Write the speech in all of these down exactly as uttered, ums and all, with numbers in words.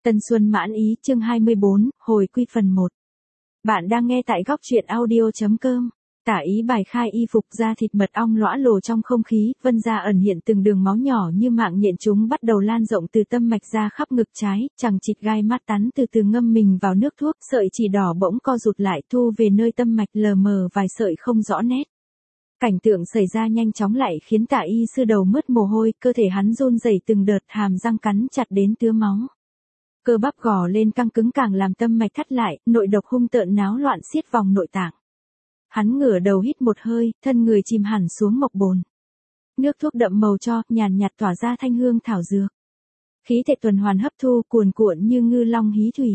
Tân Xuân Mãn Ý chương hai mươi bốn, hồi quy phần một. Bạn đang nghe tại góc truyện audio.com. Tả Ý bài khai y phục da thịt mật ong lõa lồ trong không khí, vân da ẩn hiện từng đường máu nhỏ như mạng nhện, chúng bắt đầu lan rộng từ tâm mạch ra khắp ngực trái, chằng chịt gai mắt tắn từ từ ngâm mình vào nước thuốc, sợi chỉ đỏ bỗng co rụt lại thu về nơi tâm mạch, lờ mờ vài sợi không rõ nét. Cảnh tượng xảy ra nhanh chóng lại khiến Tả Y sư đầu mướt mồ hôi, cơ thể hắn run rẩy từng đợt, hàm răng cắn chặt đến tứa máu. Cơ bắp gò lên căng cứng càng làm tâm mạch thắt lại, nội độc hung tợn náo loạn xiết vòng nội tạng. Hắn ngửa đầu hít một hơi, thân người chìm hẳn xuống mộc bồn. Nước thuốc đậm màu tro, nhàn nhạt tỏa ra thanh hương thảo dược. Khí thể tuần hoàn hấp thu, cuồn cuộn như ngư long hí thủy.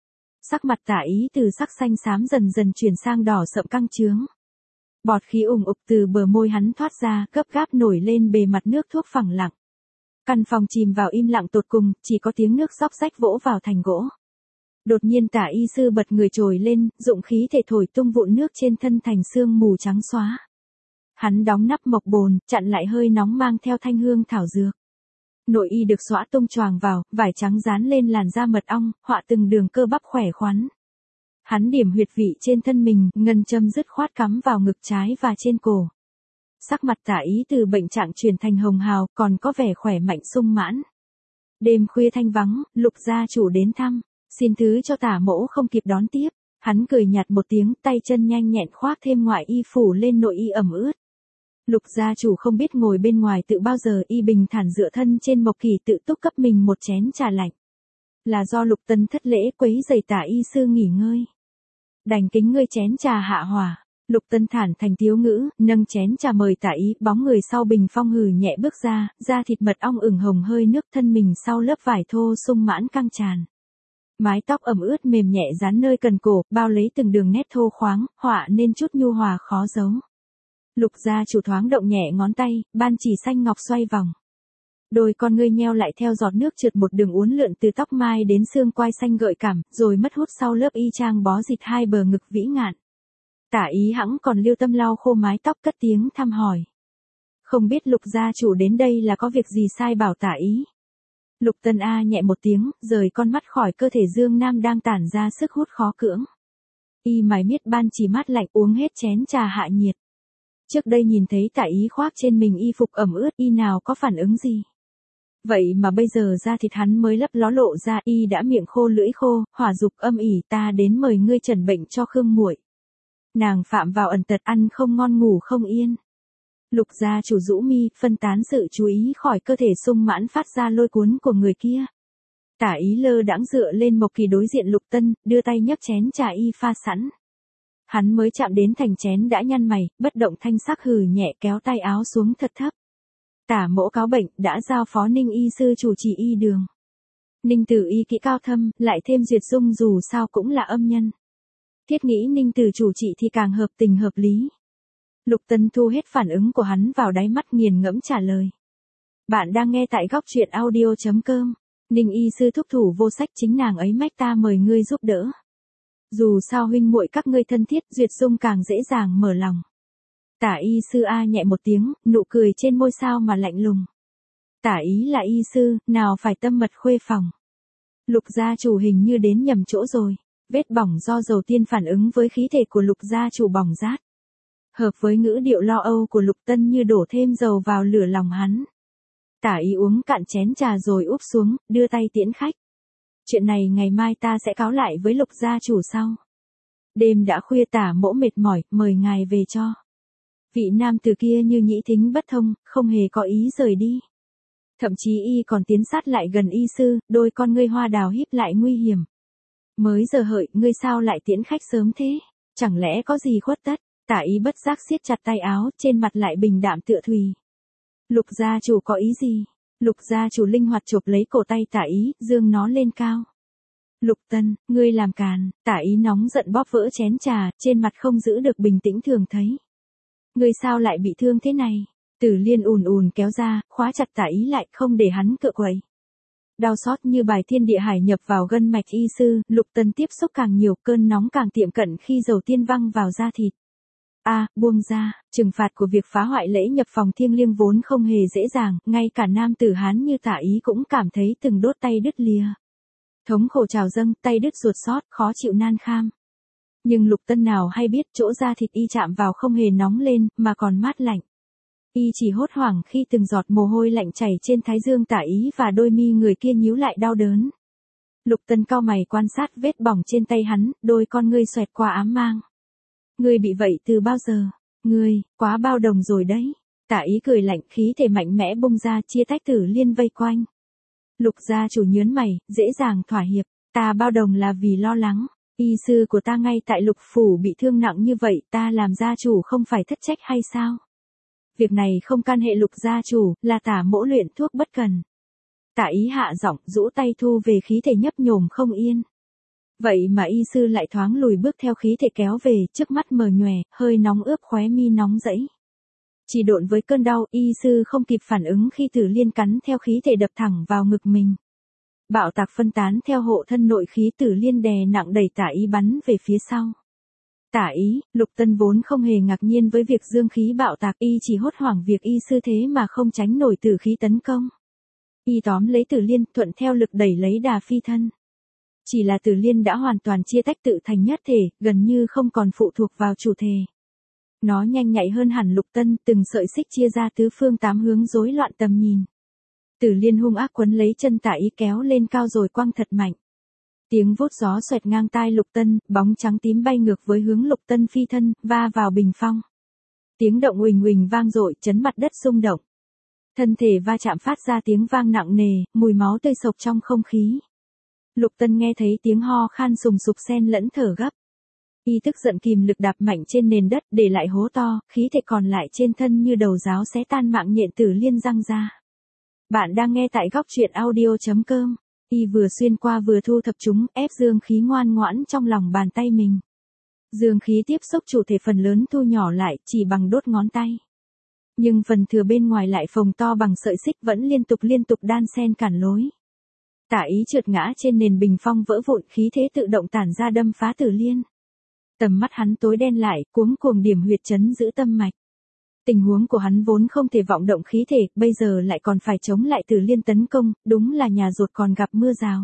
Sắc mặt Tả Ý từ sắc xanh xám dần dần chuyển sang đỏ sậm căng trướng. Bọt khí ủng ục từ bờ môi hắn thoát ra, gấp gáp nổi lên bề mặt nước thuốc phẳng lặng. Căn phòng chìm vào im lặng tột cùng, chỉ có tiếng nước xóc xách vỗ vào thành gỗ. Đột nhiên Tả Y sư bật người trồi lên, dụng khí thể thổi tung vụn nước trên thân thành sương mù trắng xóa. Hắn đóng nắp mộc bồn, chặn lại hơi nóng mang theo thanh hương thảo dược. Nội y được xõa tung choàng vào, vải trắng dán lên làn da mật ong, họa từng đường cơ bắp khỏe khoắn. Hắn điểm huyệt vị trên thân mình, ngân châm dứt khoát cắm vào ngực trái và trên cổ. Sắc mặt Tả Ý từ bệnh trạng chuyển thành hồng hào, còn có vẻ khỏe mạnh sung mãn. Đêm khuya thanh vắng, Lục gia chủ đến thăm, xin thứ cho Tả mỗ không kịp đón tiếp. Hắn cười nhạt một tiếng, tay chân nhanh nhẹn khoác thêm ngoại y phủ lên nội y ẩm ướt. Lục gia chủ không biết ngồi bên ngoài tự bao giờ, y bình thản dựa thân trên mộc kỳ tự túc cấp mình một chén trà lạnh. Là do Lục Tân thất lễ quấy rầy Tả Y sư nghỉ ngơi. Đành kính ngươi chén trà hạ hỏa. Lục Tân thản thành thiếu ngữ, nâng chén trà mời Tả Ý, bóng người sau bình phong hừ nhẹ bước ra, da thịt mật ong ửng hồng hơi nước, thân mình sau lớp vải thô sung mãn căng tràn. Mái tóc ẩm ướt mềm nhẹ dán nơi cần cổ, bao lấy từng đường nét thô khoáng, họa nên chút nhu hòa khó giấu. Lục gia chủ thoáng động nhẹ ngón tay, ban chỉ xanh ngọc xoay vòng. Đôi con ngươi nheo lại theo giọt nước trượt một đường uốn lượn từ tóc mai đến xương quai xanh gợi cảm, rồi mất hút sau lớp y trang bó dịt hai bờ ngực vĩ ngạn. Tả Ý hẵng còn lưu tâm lau khô mái tóc, cất tiếng thăm hỏi. Không biết Lục gia chủ đến đây là có việc gì sai bảo Tả Ý. Lục Tân a nhẹ một tiếng, rời con mắt khỏi cơ thể Dương Nam đang tản ra sức hút khó cưỡng. Y mải miết ban chỉ mát lạnh, uống hết chén trà hạ nhiệt. Trước đây nhìn thấy Tả Ý khoác trên mình y phục ẩm ướt, y nào có phản ứng gì. Vậy mà bây giờ da thịt hắn mới lấp ló lộ ra, y đã miệng khô lưỡi khô, hỏa dục âm ỉ, ta đến mời ngươi trần bệnh cho Khương muội. Nàng phạm vào ẩn tật, ăn không ngon ngủ không yên. Lục gia chủ rũ mi, phân tán sự chú ý khỏi cơ thể sung mãn phát ra lôi cuốn của người kia. Tả Ý lơ đãng dựa lên mộc kỳ đối diện Lục Tân, đưa tay nhấc chén trà y pha sẵn. Hắn mới chạm đến thành chén đã nhăn mày, bất động thanh sắc hừ nhẹ kéo tay áo xuống thật thấp. Tả mỗ cáo bệnh, đã giao phó Ninh y sư chủ trì y đường. Ninh tử y kỹ cao thâm, lại thêm Duyệt Dung dù sao cũng là âm nhân. Thiết nghĩ Ninh tử chủ trị thì càng hợp tình hợp lý. Lục Tân thu hết phản ứng của hắn vào đáy mắt, nghiền ngẫm trả lời. Bạn đang nghe tại góc truyện audio.com. Ninh y sư thúc thủ vô sách, chính nàng ấy mách ta mời ngươi giúp đỡ. Dù sao huynh muội các ngươi thân thiết, Duyệt Dung càng dễ dàng mở lòng. Tả y sư a nhẹ một tiếng, nụ cười trên môi sao mà lạnh lùng. Tả Ý là y sư, nào phải tâm mật khuê phòng. Lục gia chủ hình như đến nhầm chỗ rồi. Vết bỏng do dầu tiên phản ứng với khí thể của Lục gia chủ bỏng rát. Hợp với ngữ điệu lo âu của Lục Tân như đổ thêm dầu vào lửa lòng hắn. Tả Ý uống cạn chén trà rồi úp xuống, đưa tay tiễn khách. Chuyện này ngày mai ta sẽ cáo lại với Lục gia chủ sau. Đêm đã khuya, Tả mỗ mệt mỏi, mời ngài về cho. Vị nam tử kia như nhĩ thính bất thông, không hề có ý rời đi. Thậm chí y còn tiến sát lại gần y sư, đôi con ngươi hoa đào híp lại nguy hiểm. Mới giờ hợi, ngươi sao lại tiễn khách sớm thế? Chẳng lẽ có gì khuất tất? Tả Ý bất giác siết chặt tay áo, trên mặt lại bình đạm tựa thùy. Lục gia chủ có ý gì? Lục gia chủ linh hoạt chộp lấy cổ tay Tả Ý, dương nó lên cao. Lục Tân, ngươi làm càn. Tả Ý nóng giận bóp vỡ chén trà, trên mặt không giữ được bình tĩnh thường thấy. Ngươi sao lại bị thương thế này? Tử Liên ùn ùn kéo ra, khóa chặt Tả Ý lại, không để hắn cựa quậy. Đau xót như bài thiên địa hải nhập vào gân mạch y sư, Lục Tân tiếp xúc càng nhiều, cơn nóng càng tiệm cận khi dầu tiên văng vào da thịt. A, à, buông ra, trừng phạt của việc phá hoại lễ nhập phòng thiêng liêng vốn không hề dễ dàng, ngay cả nam tử Hán như Tả Ý cũng cảm thấy từng đốt tay đứt lìa. Thống khổ trào dâng, tay đứt ruột xót, khó chịu nan kham. Nhưng Lục Tân nào hay biết chỗ da thịt y chạm vào không hề nóng lên, mà còn mát lạnh. Y chỉ hốt hoảng khi từng giọt mồ hôi lạnh chảy trên thái dương Tả Ý và đôi mi người kia nhíu lại đau đớn. Lục Tân cau mày quan sát vết bỏng trên tay hắn, đôi con ngươi xoẹt qua ám mang. Ngươi bị vậy từ bao giờ? Ngươi, quá bao đồng rồi đấy. Tả Ý cười lạnh, khí thể mạnh mẽ bung ra chia tách Tử Liên vây quanh. Lục gia chủ nhớn mày, dễ dàng thỏa hiệp. Ta bao đồng là vì lo lắng. Y sư của ta ngay tại Lục phủ bị thương nặng như vậy, ta làm gia chủ không phải thất trách hay sao? Việc này không can hệ Lục gia chủ, là Tả mỗ luyện thuốc bất cần. Tả Ý hạ giọng, rũ tay thu về khí thể nhấp nhổm không yên. Vậy mà y sư lại thoáng lùi bước theo khí thể kéo về, trước mắt mờ nhòe, hơi nóng ướp khóe mi nóng rẫy. Chỉ độn với cơn đau, y sư không kịp phản ứng khi Tử Liên cắn theo khí thể đập thẳng vào ngực mình. Bạo tạc phân tán theo hộ thân nội khí, Tử Liên đè nặng đẩy Tả Ý bắn về phía sau. Tả Ý, Lục Tân vốn không hề ngạc nhiên với việc dương khí bạo tạc, y chỉ hốt hoảng việc y sư thế mà không tránh nổi tử khí tấn công. Y tóm lấy Tử Liên, thuận theo lực đẩy lấy đà phi thân. Chỉ là Tử Liên đã hoàn toàn chia tách tự thành nhất thể, gần như không còn phụ thuộc vào chủ thể. Nó nhanh nhạy hơn hẳn Lục Tân, từng sợi xích chia ra tứ phương tám hướng rối loạn tầm nhìn. Tử Liên hung ác quấn lấy chân Tả Ý kéo lên cao rồi quăng thật mạnh. Tiếng vuốt gió xoẹt ngang tai Lục Tân, bóng trắng tím bay ngược với hướng Lục Tân phi thân, va vào bình phong. Tiếng động uỳnh uỳnh vang dội, chấn mặt đất rung động. Thân thể va chạm phát ra tiếng vang nặng nề, mùi máu tươi sộc trong không khí. Lục Tân nghe thấy tiếng ho khan sùng sục xen lẫn thở gấp. Y tức giận kìm lực đạp mạnh trên nền đất, để lại hố to, khí thể còn lại trên thân như đầu giáo xé tan mạng nhện Tử Liên răng ra. Bạn đang nghe tại góc truyện audio chấm com. Y vừa xuyên qua vừa thu thập chúng, ép dương khí ngoan ngoãn trong lòng bàn tay mình. Dương khí tiếp xúc chủ thể phần lớn thu nhỏ lại, chỉ bằng đốt ngón tay. Nhưng phần thừa bên ngoài lại phồng to bằng sợi xích vẫn liên tục liên tục đan xen cản lối. Tả Ý trượt ngã trên nền bình phong vỡ vụn, khí thế tự động tản ra đâm phá Tử Liên. Tầm mắt hắn tối đen lại, cuống cuồng điểm huyệt chấn giữ tâm mạch. Tình huống của hắn vốn không thể vọng động khí thể, bây giờ lại còn phải chống lại Tử Liên tấn công, đúng là nhà ruột còn gặp mưa rào.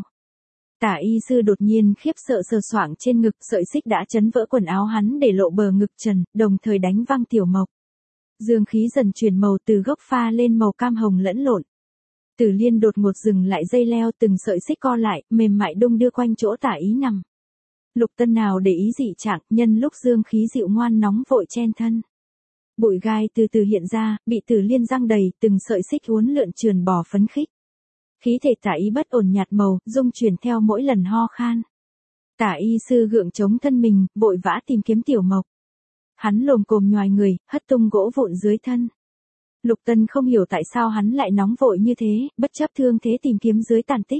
Tả y sư đột nhiên khiếp sợ sờ soạng trên ngực, sợi xích đã chấn vỡ quần áo hắn để lộ bờ ngực trần, đồng thời đánh văng tiểu mộc. Dương khí dần chuyển màu từ gốc pha lên màu cam hồng lẫn lộn. Tử Liên đột ngột dừng lại dây leo, từng sợi xích co lại, mềm mại đung đưa quanh chỗ Tả Ý nằm. Lục Tân nào để ý dị trạng, nhân lúc dương khí dịu ngoan nóng vội chen thân. Bụi gai từ từ hiện ra, bị Tử Liên răng đầy, từng sợi xích uốn lượn trườn bò phấn khích. Khí thể Tả Ý bất ổn nhạt màu, rung chuyển theo mỗi lần ho khan. Tả y sư gượng chống thân mình, vội vã tìm kiếm tiểu mộc. Hắn lồm cồm nhoài người, hất tung gỗ vụn dưới thân. Lục Tân không hiểu tại sao hắn lại nóng vội như thế, bất chấp thương thế tìm kiếm dưới tàn tích.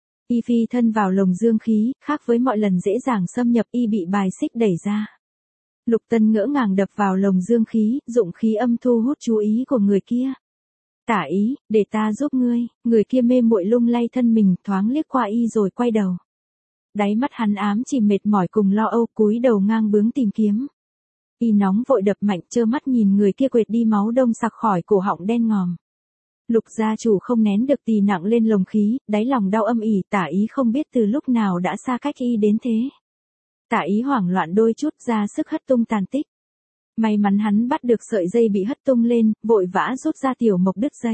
Y phi thân vào lồng dương khí, khác với mọi lần dễ dàng xâm nhập, y bị bài xích đẩy ra. Lục Tân ngỡ ngàng đập vào lồng dương khí, dụng khí âm thu hút chú ý của người kia. Tả Ý, để ta giúp ngươi. Người kia mê muội lung lay thân mình, thoáng liếc qua y rồi quay đầu. Đáy mắt hắn ám chỉ mệt mỏi cùng lo âu, cúi đầu ngang bướng tìm kiếm. Y nóng vội đập mạnh, trơ mắt nhìn người kia quệt đi máu đông sặc khỏi cổ họng đen ngòm. Lục gia chủ không nén được tì nặng lên lồng khí, đáy lòng đau âm ỉ. Tả Ý không biết từ lúc nào đã xa cách y đến thế. Tả Ý hoảng loạn đôi chút, ra sức hất tung tàn tích. May mắn hắn bắt được sợi dây bị hất tung lên, vội vã rút ra tiểu mộc đứt dây.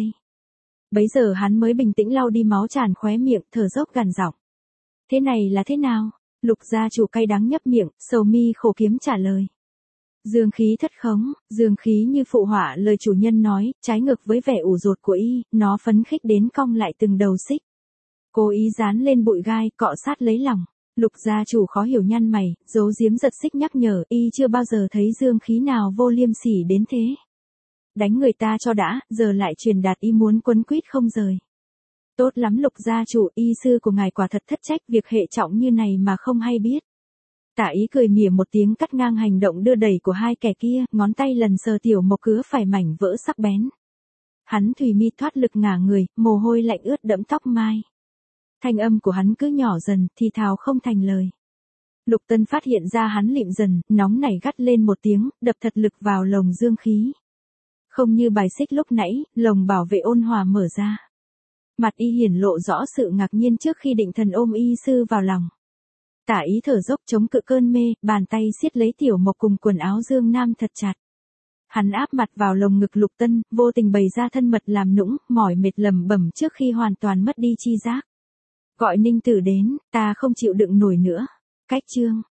Bấy giờ hắn mới bình tĩnh lau đi máu tràn khóe miệng, thở dốc gằn giọng. Thế này là thế nào? Lục gia chủ cay đắng nhấp miệng, sầu mi khổ kiếm trả lời. Dương khí thất khống, dương khí như phụ họa lời chủ nhân nói, trái ngược với vẻ ủ rột của y, nó phấn khích đến cong lại từng đầu xích. Cố ý dán lên bụi gai, cọ sát lấy lòng. Lục gia chủ khó hiểu nhăn mày, giấu giếm giật xích nhắc nhở, y chưa bao giờ thấy dương khí nào vô liêm sỉ đến thế. Đánh người ta cho đã, giờ lại truyền đạt y muốn quấn quýt không rời. Tốt lắm Lục gia chủ, y sư của ngài quả thật thất trách, việc hệ trọng như này mà không hay biết. Tả Ý cười mỉa một tiếng, cắt ngang hành động đưa đẩy của hai kẻ kia, ngón tay lần sờ tiểu mộc cứa phải mảnh vỡ sắc bén. Hắn thùy mi thoát lực ngả người, mồ hôi lạnh ướt đẫm tóc mai. Thanh âm của hắn cứ nhỏ dần, thì thào không thành lời. Lục Tân phát hiện ra hắn lịm dần, nóng nảy gắt lên một tiếng, đập thật lực vào lồng dương khí. Không như bài xích lúc nãy, lồng bảo vệ ôn hòa mở ra. Mặt y hiển lộ rõ sự ngạc nhiên trước khi định thần ôm y sư vào lòng. Tả ý thở dốc chống cự cơn mê, bàn tay siết lấy Tiểu Mộc cùng quần áo Dương Nam thật chặt. Hắn áp mặt vào lồng ngực Lục Tân, vô tình bày ra thân mật làm nũng, mỏi mệt lẩm bẩm trước khi hoàn toàn mất đi chi giác. Gọi Ninh Tử đến, ta không chịu đựng nổi nữa. Cách chương.